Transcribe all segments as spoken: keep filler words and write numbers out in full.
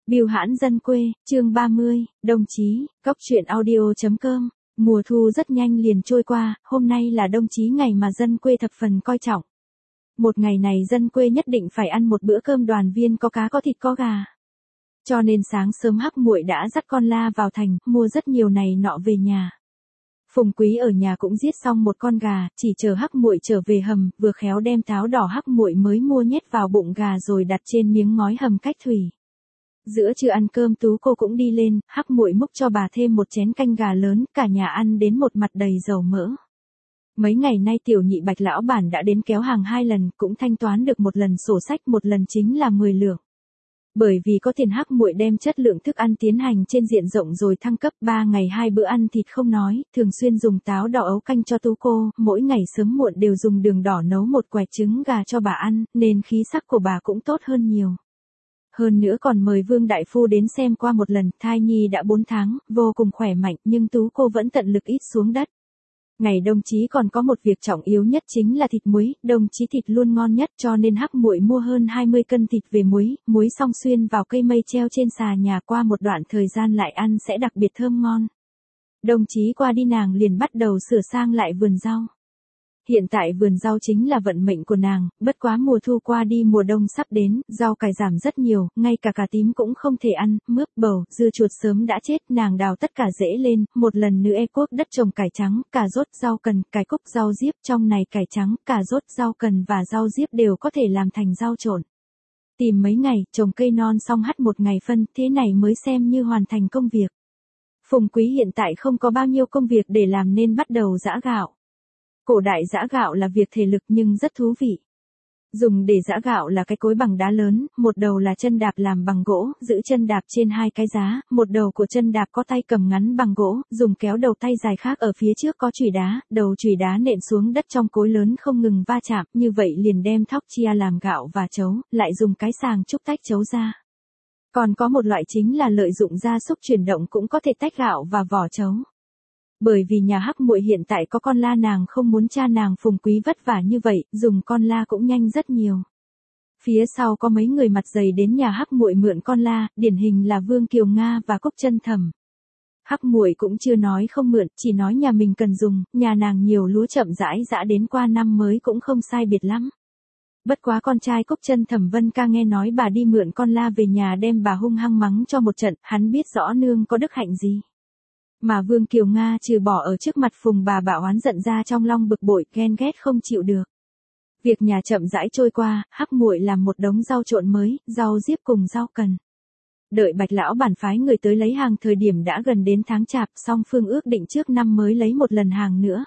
Bưu hãn dân quê, chương ba mươi, đồng chí, Cóc truyện audio chấm com. Mùa thu rất nhanh liền trôi qua, hôm nay là đồng chí ngày mà dân quê thập phần coi trọng. Một ngày này dân quê nhất định phải ăn một bữa cơm đoàn viên có cá có thịt có gà. Cho nên sáng sớm Hắc Muội đã dắt con La vào thành, mua rất nhiều này nọ về nhà. Phùng Quý ở nhà cũng giết xong một con gà, chỉ chờ Hắc Muội trở về hầm, vừa khéo đem táo đỏ Hắc Muội mới mua nhét vào bụng gà rồi đặt trên miếng ngói hầm cách thủy. Giữa trưa ăn cơm Tú cô cũng đi lên, Hắc Muội múc cho bà thêm một chén canh gà lớn, cả nhà ăn đến một mặt đầy dầu mỡ. Mấy ngày nay tiểu nhị Bạch lão bản đã đến kéo hàng hai lần, cũng thanh toán được một lần sổ sách, một lần chính là mười lượng. Bởi vì có tiền Hắc Muội đem chất lượng thức ăn tiến hành trên diện rộng rồi thăng cấp, ba ngày hai bữa ăn thịt không nói, thường xuyên dùng táo đỏ ấu canh cho Tú cô, mỗi ngày sớm muộn đều dùng đường đỏ nấu một quẹt trứng gà cho bà ăn, nên khí sắc của bà cũng tốt hơn nhiều. Hơn nữa còn mời Vương Đại Phu đến xem qua một lần, thai nhi đã bốn tháng, vô cùng khỏe mạnh, nhưng Tú cô vẫn tận lực ít xuống đất. Ngày đồng chí còn có một việc trọng yếu nhất chính là thịt muối, đồng chí thịt luôn ngon nhất cho nên Hắc Muội mua hơn hai mươi cân thịt về muối, muối xong xuyên vào cây mây treo trên xà nhà, qua một đoạn thời gian lại ăn sẽ đặc biệt thơm ngon. Đồng chí qua đi nàng liền bắt đầu sửa sang lại vườn rau. Hiện tại vườn rau chính là vận mệnh của nàng, bất quá mùa thu qua đi mùa đông sắp đến, rau cải giảm rất nhiều, ngay cả cà tím cũng không thể ăn, mướp, bầu, dưa chuột sớm đã chết, nàng đào tất cả rễ lên, một lần nữa e cuốc đất trồng cải trắng, cà rốt, rau cần, cải cúc, rau diếp, trong này cải trắng, cà rốt, rau cần và rau diếp đều có thể làm thành rau trộn. Tìm mấy ngày, trồng cây non xong hắt một ngày phân, thế này mới xem như hoàn thành công việc. Phùng Quý hiện tại không có bao nhiêu công việc để làm nên bắt đầu giã gạo. Cổ đại giã gạo là việc thể lực nhưng rất thú vị. Dùng để giã gạo là cái cối bằng đá lớn, một đầu là chân đạp làm bằng gỗ, giữ chân đạp trên hai cái giá, một đầu của chân đạp có tay cầm ngắn bằng gỗ, dùng kéo đầu tay dài khác ở phía trước có chùy đá, đầu chùy đá nện xuống đất trong cối lớn không ngừng va chạm, như vậy liền đem thóc chia làm gạo và chấu, lại dùng cái sàng trúc tách chấu ra. Còn có một loại chính là lợi dụng gia súc chuyển động cũng có thể tách gạo và vỏ chấu. Bởi vì nhà Hắc Muội hiện tại có con La, nàng không muốn cha nàng Phùng Quý vất vả như vậy, dùng con La cũng nhanh rất nhiều. Phía sau có mấy người mặt dày đến nhà Hắc Muội mượn con La, điển hình là Vương Kiều Nga và Cúc Chân Thầm. Hắc Muội cũng chưa nói không mượn, chỉ nói nhà mình cần dùng, nhà nàng nhiều lúa chậm rãi dã đến qua năm mới cũng không sai biệt lắm. Bất quá con trai Cúc Chân Thầm Vân Ca nghe nói bà đi mượn con La về nhà đem bà hung hăng mắng cho một trận, hắn biết rõ nương có đức hạnh gì. Mà Vương Kiều Nga trừ bỏ ở trước mặt Phùng bà bà oán giận ra trong lòng bực bội, ghen ghét không chịu được. Việc nhà chậm rãi trôi qua, Hắc Muội làm một đống rau trộn mới, rau diếp cùng rau cần. Đợi Bạch lão bản phái người tới lấy hàng thời điểm đã gần đến tháng Chạp, song phương ước định trước năm mới lấy một lần hàng nữa.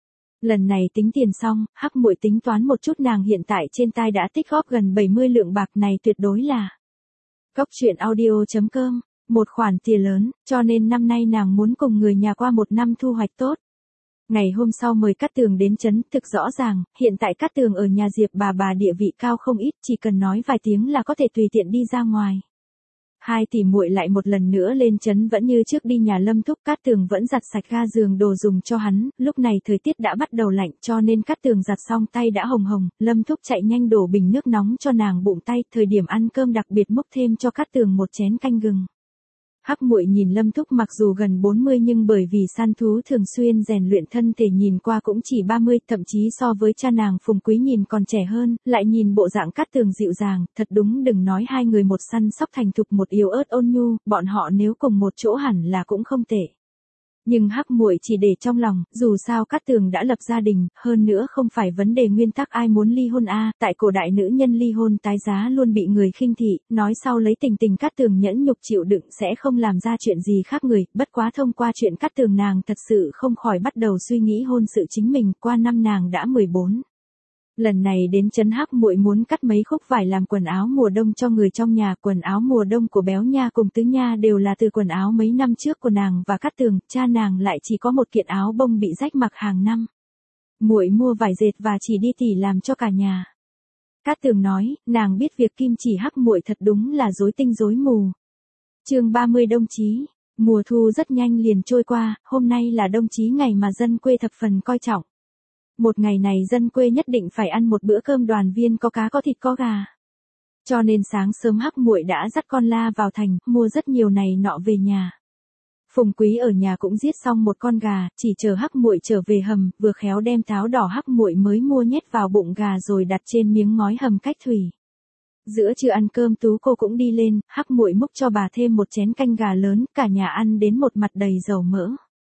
Lần này tính tiền xong, Hắc Muội tính toán một chút, nàng hiện tại trên tay đã tích góp gần bảy mươi lượng bạc, này tuyệt đối là Cóc truyện audio chấm com. Một khoản tiền lớn, cho nên năm nay nàng muốn cùng người nhà qua một năm thu hoạch tốt. Ngày hôm sau mời Cát Tường đến trấn, thực rõ ràng, hiện tại Cát Tường ở nhà Diệp bà bà địa vị cao không ít, chỉ cần nói vài tiếng là có thể tùy tiện đi ra ngoài. Hai tỷ muội lại một lần nữa lên trấn, vẫn như trước đi nhà Lâm Thúc, Cát Tường vẫn giặt sạch ga giường đồ dùng cho hắn, lúc này thời tiết đã bắt đầu lạnh cho nên Cát Tường giặt xong tay đã hồng hồng, Lâm Thúc chạy nhanh đổ bình nước nóng cho nàng bụng tay, thời điểm ăn cơm đặc biệt múc thêm cho Cát Tường một chén canh gừng. Hắc Muội nhìn Lâm Thúc mặc dù gần bốn mươi nhưng bởi vì săn thú thường xuyên rèn luyện thân thể nhìn qua cũng chỉ ba mươi, thậm chí so với cha nàng Phùng Quý nhìn còn trẻ hơn, lại nhìn bộ dạng Cát Tường dịu dàng, thật đúng đừng nói hai người một săn sóc thành thục một yếu ớt ôn nhu, bọn họ nếu cùng một chỗ hẳn là cũng không tệ. Nhưng Hắc Muội chỉ để trong lòng, dù sao Cát Tường đã lập gia đình, hơn nữa không phải vấn đề nguyên tắc ai muốn ly hôn a, à, tại cổ đại nữ nhân ly hôn tái giá luôn bị người khinh thị, nói sau lấy tình tình Cát Tường nhẫn nhục chịu đựng sẽ không làm ra chuyện gì khác người, bất quá thông qua chuyện Cát Tường nàng thật sự không khỏi bắt đầu suy nghĩ hôn sự chính mình, qua năm nàng đã mười bốn. Lần này đến trấn Hắc Muội muốn cắt mấy khúc vải làm quần áo mùa đông cho người trong nhà, quần áo mùa đông của Béo Nha cùng Tứ Nha đều là từ quần áo mấy năm trước của nàng và Cát Tường, cha nàng lại chỉ có một kiện áo bông bị rách mặc hàng năm. Muội mua vải dệt và chỉ đi tỉ làm cho cả nhà. Cát Tường nói, nàng biết việc kim chỉ Hắc Muội thật đúng là rối tinh rối mù. Chương ba mươi đồng chí, mùa thu rất nhanh liền trôi qua, hôm nay là đồng chí ngày mà dân quê thập phần coi trọng. Một ngày này dân quê nhất định phải ăn một bữa cơm đoàn viên có cá có thịt có gà. Cho nên sáng sớm Hắc Muội đã dắt con la vào thành, mua rất nhiều này nọ về nhà. Phùng Quý ở nhà cũng giết xong một con gà, chỉ chờ Hắc Muội trở về hầm, vừa khéo đem táo đỏ Hắc Muội mới mua nhét vào bụng gà rồi đặt trên miếng ngói hầm cách thủy. Giữa trưa ăn cơm Tú cô cũng đi lên, Hắc Muội múc cho bà thêm một chén canh gà lớn, cả nhà ăn đến một mặt đầy dầu mỡ.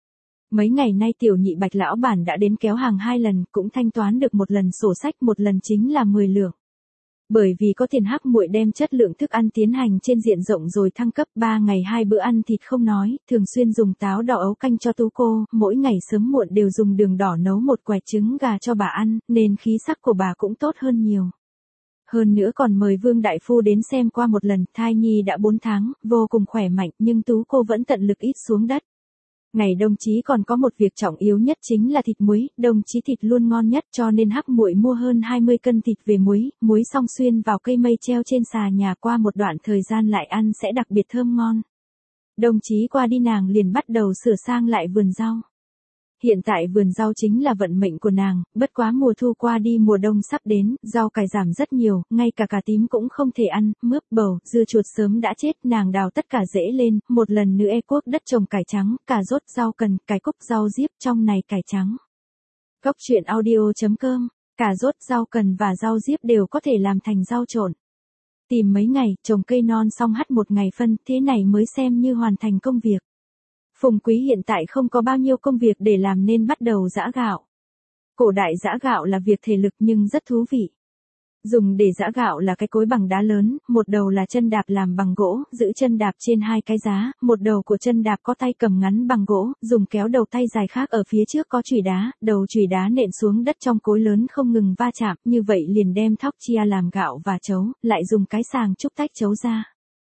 Mấy ngày nay tiểu nhị Bạch lão bản đã đến kéo hàng hai lần, cũng thanh toán được một lần sổ sách, một lần chính là mười lượng. Bởi vì có tiền Hắc Muội đem chất lượng thức ăn tiến hành trên diện rộng rồi thăng cấp, ba ngày hai bữa ăn thịt không nói, thường xuyên dùng táo đỏ ấu canh cho Tú cô, mỗi ngày sớm muộn đều dùng đường đỏ nấu một quẹt trứng gà cho bà ăn, nên khí sắc của bà cũng tốt hơn nhiều. Hơn nữa còn mời Vương Đại Phu đến xem qua một lần, thai nhi đã bốn tháng, vô cùng khỏe mạnh, nhưng Tú cô vẫn tận lực ít xuống đất. Ngày đồng chí còn có một việc trọng yếu nhất chính là thịt muối, đồng chí thịt luôn ngon nhất cho nên Hắc Muội mua hơn hai mươi cân thịt về muối, muối xong xuyên vào cây mây treo trên xà nhà, qua một đoạn thời gian lại ăn sẽ đặc biệt thơm ngon. Đồng chí qua đi nàng liền bắt đầu sửa sang lại vườn rau. Hiện tại vườn rau chính là vận mệnh của nàng, bất quá mùa thu qua đi mùa đông sắp đến, rau cải giảm rất nhiều, ngay cả cà tím cũng không thể ăn, mướp, bầu, dưa chuột sớm đã chết, nàng đào tất cả rễ lên, một lần nữa e cuốc đất trồng cải trắng, cà rốt, rau cần, cải cúc, rau diếp, trong này cải trắng. Cốc truyện audio chấm com, cà rốt, rau cần và rau diếp đều có thể làm thành rau trộn. Tìm mấy ngày, trồng cây non xong hắt một ngày phân, thế này mới xem như hoàn thành công việc. Phùng Quý hiện tại không có bao nhiêu công việc để làm nên bắt đầu giã gạo. Cổ đại giã gạo là việc thể lực nhưng rất thú vị. Dùng để giã gạo là cái cối bằng đá lớn, một đầu là chân đạp làm bằng gỗ, giữ chân đạp trên hai cái giá, một đầu của chân đạp có tay cầm ngắn bằng gỗ, dùng kéo đầu tay dài khác ở phía trước có chùy đá, đầu chùy đá nện xuống đất trong cối lớn không ngừng va chạm, như vậy liền đem thóc chia làm gạo và chấu, lại dùng cái sàng trúc tách chấu ra.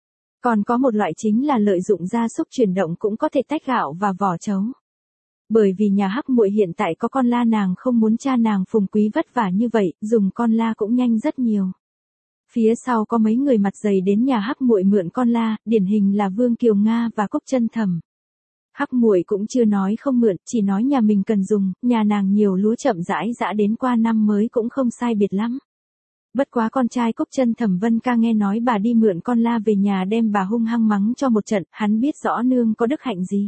Còn có một loại chính là lợi dụng gia súc chuyển động cũng có thể tách gạo và vỏ chấu. Bởi vì nhà Hắc Muội hiện tại có con la, nàng không muốn cha nàng Phùng Quý vất vả như vậy, dùng con la cũng nhanh rất nhiều. Phía sau có mấy người mặt dày đến nhà Hắc Muội mượn con la, điển hình là Vương Kiều Nga và Cúc Chân Thầm. Hắc Muội cũng chưa nói không mượn, chỉ nói nhà mình cần dùng, nhà nàng nhiều lúa chậm rãi dã đến qua năm mới cũng không sai biệt lắm. Bất quá con trai Cúc Chân Thẩm Vân Ca nghe nói bà đi mượn con la về nhà đem bà hung hăng mắng cho một trận, hắn biết rõ nương có đức hạnh gì.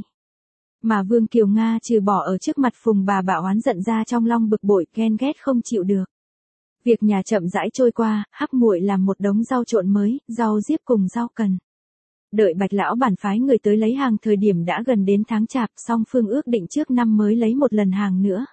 Mà Vương Kiều Nga trừ bỏ ở trước mặt Phùng bà bạo oán giận ra trong lòng bực bội, ghen ghét không chịu được. Việc nhà chậm rãi trôi qua, Hắc Muội làm một đống rau trộn mới, rau diếp cùng rau cần. Đợi Bạch lão bản phái người tới lấy hàng thời điểm đã gần đến tháng chạp, song phương ước định trước năm mới lấy một lần hàng nữa.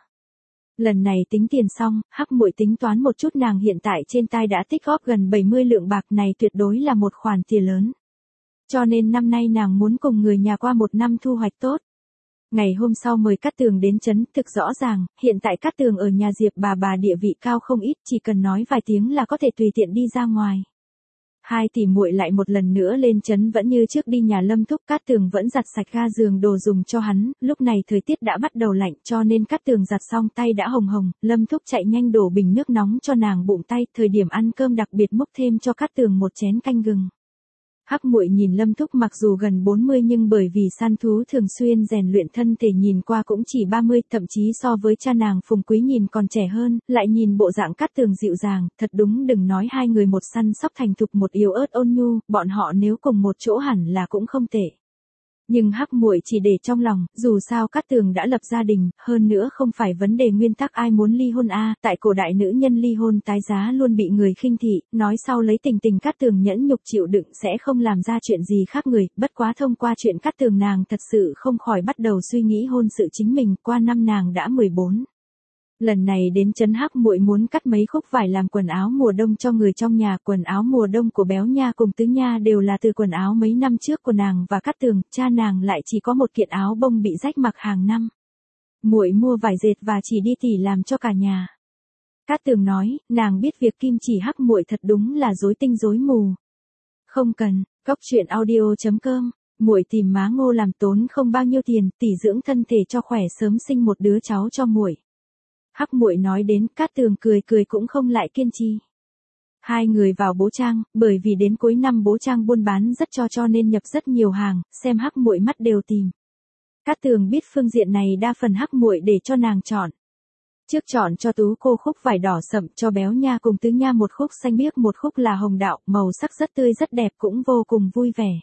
Lần này tính tiền xong, Hắc Muội tính toán một chút, nàng hiện tại trên tay đã tích góp gần bảy mươi lượng bạc, này tuyệt đối là một khoản tiền lớn. Cho nên năm nay nàng muốn cùng người nhà qua một năm thu hoạch tốt. Ngày hôm sau mời Cát Tường đến trấn, thực rõ ràng, hiện tại Cát Tường ở nhà Diệp bà bà địa vị cao không ít, chỉ cần nói vài tiếng là có thể tùy tiện đi ra ngoài. Hai tỷ muội lại một lần nữa lên trấn, vẫn như trước đi nhà Lâm Thúc, Cát Tường vẫn giặt sạch ga giường đồ dùng cho hắn, lúc này thời tiết đã bắt đầu lạnh cho nên Cát Tường giặt xong tay đã hồng hồng, Lâm Thúc chạy nhanh đổ bình nước nóng cho nàng bụng tay, thời điểm ăn cơm đặc biệt múc thêm cho Cát Tường một chén canh gừng. Hắc Muội nhìn Lâm Thúc mặc dù gần bốn mươi nhưng bởi vì săn thú thường xuyên rèn luyện thân thể nhìn qua cũng chỉ ba mươi, thậm chí so với cha nàng Phùng Quý nhìn còn trẻ hơn, lại nhìn bộ dạng Cát Tường dịu dàng, thật đúng đừng nói hai người một săn sóc thành thục một yếu ớt ôn nhu, bọn họ nếu cùng một chỗ hẳn là cũng không tệ. Nhưng Hắc Muội chỉ để trong lòng, dù sao Cát Tường đã lập gia đình, hơn nữa không phải vấn đề nguyên tắc ai muốn ly hôn a, à, tại cổ đại nữ nhân ly hôn tái giá luôn bị người khinh thị, nói sau lấy tình tình Cát Tường nhẫn nhục chịu đựng sẽ không làm ra chuyện gì khác người, bất quá thông qua chuyện Cát Tường nàng thật sự không khỏi bắt đầu suy nghĩ hôn sự chính mình, qua năm nàng đã mười bốn. Lần này đến trấn Hắc Muội muốn cắt mấy khúc vải làm quần áo mùa đông cho người trong nhà, quần áo mùa đông của Béo Nha cùng Tứ Nha đều là từ quần áo mấy năm trước của nàng và Cát Tường, cha nàng lại chỉ có một kiện áo bông bị rách mặc hàng năm. Muội mua vải dệt và chỉ đi tỉ làm cho cả nhà. Cát Tường nói, nàng biết việc kim chỉ Hắc Muội thật đúng là rối tinh rối mù. Không cần, cốc truyện audio chấm com, muội tìm má Ngô làm tốn không bao nhiêu tiền, tỉ dưỡng thân thể cho khỏe sớm sinh một đứa cháu cho muội. Hắc Muội nói đến, Cát Tường cười cười cũng không lại kiên trì. Hai người vào Bố Trang, bởi vì đến cuối năm Bố Trang buôn bán rất cho cho nên nhập rất nhiều hàng, xem Hắc Muội mắt đều tìm. Cát Tường biết phương diện này đa phần Hắc Muội để cho nàng chọn. Trước chọn cho Tú cô khúc vải đỏ sậm, cho Béo Nha cùng Tứ Nha một khúc xanh biếc, một khúc là hồng đạo, màu sắc rất tươi rất đẹp, cũng vô cùng vui vẻ.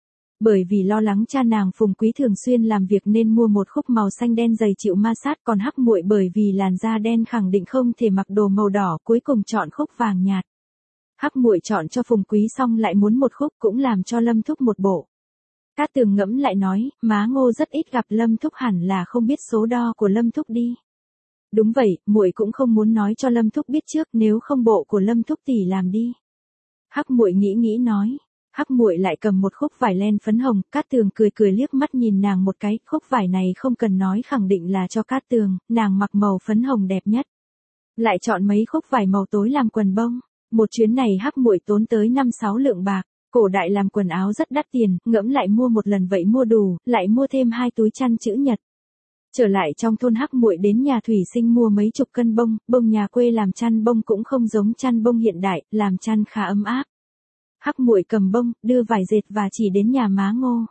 Bởi vì lo lắng cha nàng Phùng Quý thường xuyên làm việc nên mua một khúc màu xanh đen dày chịu ma sát, còn Hắc Muội bởi vì làn da đen khẳng định không thể mặc đồ màu đỏ, cuối cùng chọn khúc vàng nhạt. Hắc Muội chọn cho Phùng Quý xong lại muốn một khúc, cũng làm cho Lâm Thúc một bộ. Cát Tường ngẫm lại nói, má Ngô rất ít gặp Lâm Thúc, hẳn là không biết số đo của Lâm Thúc đi. Đúng vậy, muội cũng không muốn nói cho Lâm Thúc biết trước, nếu không bộ của Lâm Thúc tỷ làm đi. Hắc Muội nghĩ nghĩ nói. Hắc Muội lại cầm một khúc vải len phấn hồng, Cát Tường cười cười liếc mắt nhìn nàng một cái, khúc vải này không cần nói khẳng định là cho Cát Tường, nàng mặc màu phấn hồng đẹp nhất. Lại chọn mấy khúc vải màu tối làm quần bông, một chuyến này Hắc Muội tốn tới năm sáu lượng bạc, cổ đại làm quần áo rất đắt tiền, ngẫm lại mua một lần vậy mua đủ, lại mua thêm hai túi chăn chữ nhật. Trở lại trong thôn Hắc Muội đến nhà thủy sinh mua mấy chục cân bông, bông nhà quê làm chăn bông cũng không giống chăn bông hiện đại, làm chăn khá ấm áp. Hắc Muội cầm bông, đưa vải dệt và chỉ đến nhà má Ngô.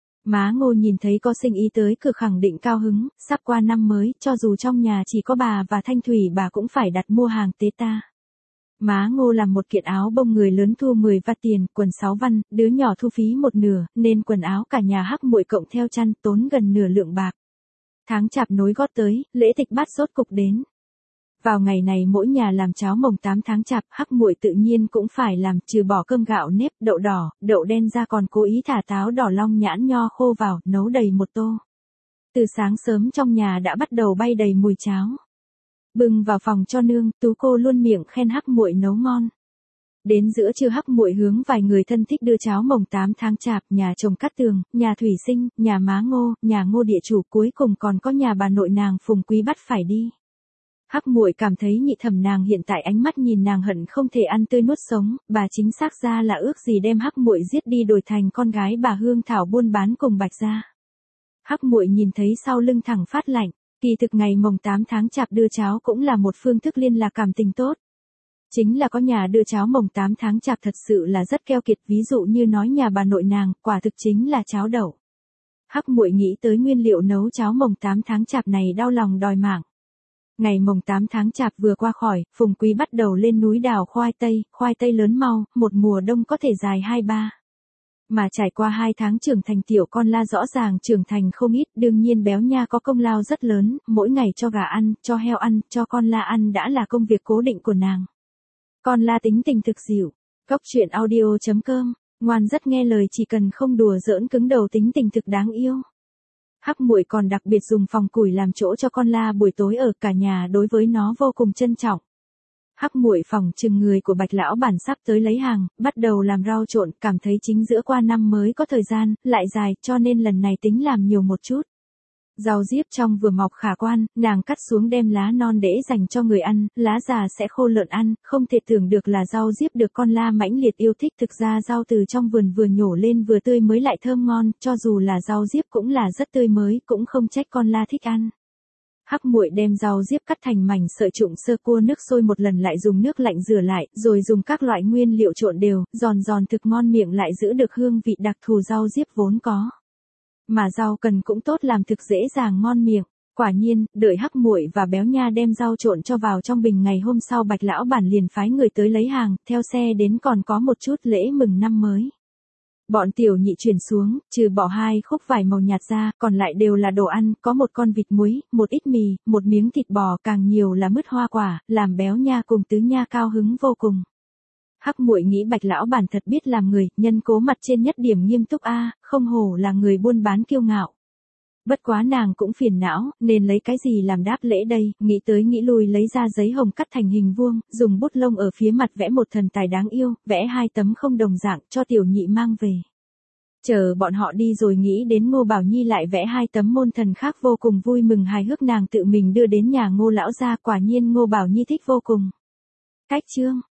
Má Ngô nhìn thấy có sinh ý tới cửa khẳng định cao hứng, sắp qua năm mới, cho dù trong nhà chỉ có bà và Thanh Thủy bà cũng phải đặt mua hàng tế ta. Má Ngô làm một kiện áo bông người lớn thu mười vạn tiền, quần sáu văn, đứa nhỏ thu phí một nửa, nên quần áo cả nhà Hắc Muội cộng theo chăn tốn gần nửa lượng bạc. Tháng chạp nối gót tới, lễ tịch bát rốt cục đến. Vào ngày này mỗi nhà làm cháo mồng tám tháng chạp, Hắc Muội tự nhiên cũng phải làm, trừ bỏ cơm gạo nếp, đậu đỏ, đậu đen ra còn cố ý thả táo đỏ long nhãn nho khô vào, nấu đầy một tô. Từ sáng sớm trong nhà đã bắt đầu bay đầy mùi cháo. Bưng vào phòng cho nương, Tú cô luôn miệng khen Hắc Muội nấu ngon. Đến giữa trưa Hắc Muội hướng vài người thân thích đưa cháo mồng tám tháng chạp, nhà chồng Cát Tường, nhà thủy sinh, nhà má Ngô, nhà Ngô địa chủ, cuối cùng còn có nhà bà nội nàng Phùng Quý bắt phải đi. Hắc Muội cảm thấy nhị thẩm nàng hiện tại ánh mắt nhìn nàng hận không thể ăn tươi nuốt sống, bà chính xác ra là ước gì đem Hắc Muội giết đi đổi thành con gái bà Hương Thảo buôn bán cùng Bạch gia. Hắc Muội nhìn thấy sau lưng thẳng phát lạnh, kỳ thực ngày mồng tám tháng chạp đưa cháo cũng là một phương thức liên lạc cảm tình tốt. Chính là có nhà đưa cháo mồng tám tháng chạp thật sự là rất keo kiệt, ví dụ như nói nhà bà nội nàng, quả thực chính là cháo đậu. Hắc Muội nghĩ tới nguyên liệu nấu cháo mồng tám tháng chạp này đau lòng đòi mạng. Ngày mồng tám tháng chạp vừa qua khỏi, Phùng Quý bắt đầu lên núi đào khoai tây, khoai tây lớn mau, một mùa đông có thể dài hai ba. Mà trải qua hai tháng trưởng thành tiểu con la rõ ràng trưởng thành không ít, đương nhiên Béo Nha có công lao rất lớn, mỗi ngày cho gà ăn, cho heo ăn, cho con la ăn đã là công việc cố định của nàng. Con la tính tình thực dịu, cốc truyện audio chấm com, ngoan rất nghe lời, chỉ cần không đùa giỡn cứng đầu, tính tình thực đáng yêu. Hắc Muội còn đặc biệt dùng phòng củi làm chỗ cho con la buổi tối ở, cả nhà đối với nó vô cùng trân trọng. Hắc Muội phòng chừng người của Bạch lão bản sắp tới lấy hàng, bắt đầu làm rau trộn, cảm thấy chính giữa qua năm mới có thời gian, lại dài, cho nên lần này tính làm nhiều một chút. Rau diếp trong vừa mọc khả quan, nàng cắt xuống đem lá non để dành cho người ăn, lá già sẽ khô lợn ăn, không thể tưởng được là rau diếp được con la mãnh liệt yêu thích, thực ra rau từ trong vườn vừa nhổ lên vừa tươi mới lại thơm ngon, cho dù là rau diếp cũng là rất tươi mới, cũng không trách con la thích ăn. Hắc Muội đem rau diếp cắt thành mảnh sợi trụng sơ cua nước sôi một lần lại dùng nước lạnh rửa lại, rồi dùng các loại nguyên liệu trộn đều, giòn giòn thực ngon miệng lại giữ được hương vị đặc thù rau diếp vốn có. Mà rau cần cũng tốt làm thực dễ dàng ngon miệng. Quả nhiên, đợi Hắc Muội và Béo Nha đem rau trộn cho vào trong bình, ngày hôm sau Bạch lão bản liền phái người tới lấy hàng, theo xe đến còn có một chút lễ mừng năm mới. Bọn tiểu nhị chuyển xuống, trừ bỏ hai khúc vải màu nhạt ra, còn lại đều là đồ ăn, có một con vịt muối, một ít mì, một miếng thịt bò, càng nhiều là mứt hoa quả, làm Béo Nha cùng Tứ Nha cao hứng vô cùng. Hắc Muội nghĩ Bạch lão bản thật biết làm người, nhân cố mặt trên nhất điểm nghiêm túc a, à, không hổ là người buôn bán kiêu ngạo. Bất quá nàng cũng phiền não, nên lấy cái gì làm đáp lễ đây, nghĩ tới nghĩ lui lấy ra giấy hồng cắt thành hình vuông, dùng bút lông ở phía mặt vẽ một thần tài đáng yêu, vẽ hai tấm không đồng dạng cho tiểu nhị mang về. Chờ bọn họ đi rồi nghĩ đến Ngô Bảo Nhi lại vẽ hai tấm môn thần khác vô cùng vui mừng hài hước, nàng tự mình đưa đến nhà Ngô lão gia, quả nhiên Ngô Bảo Nhi thích vô cùng. Cách chương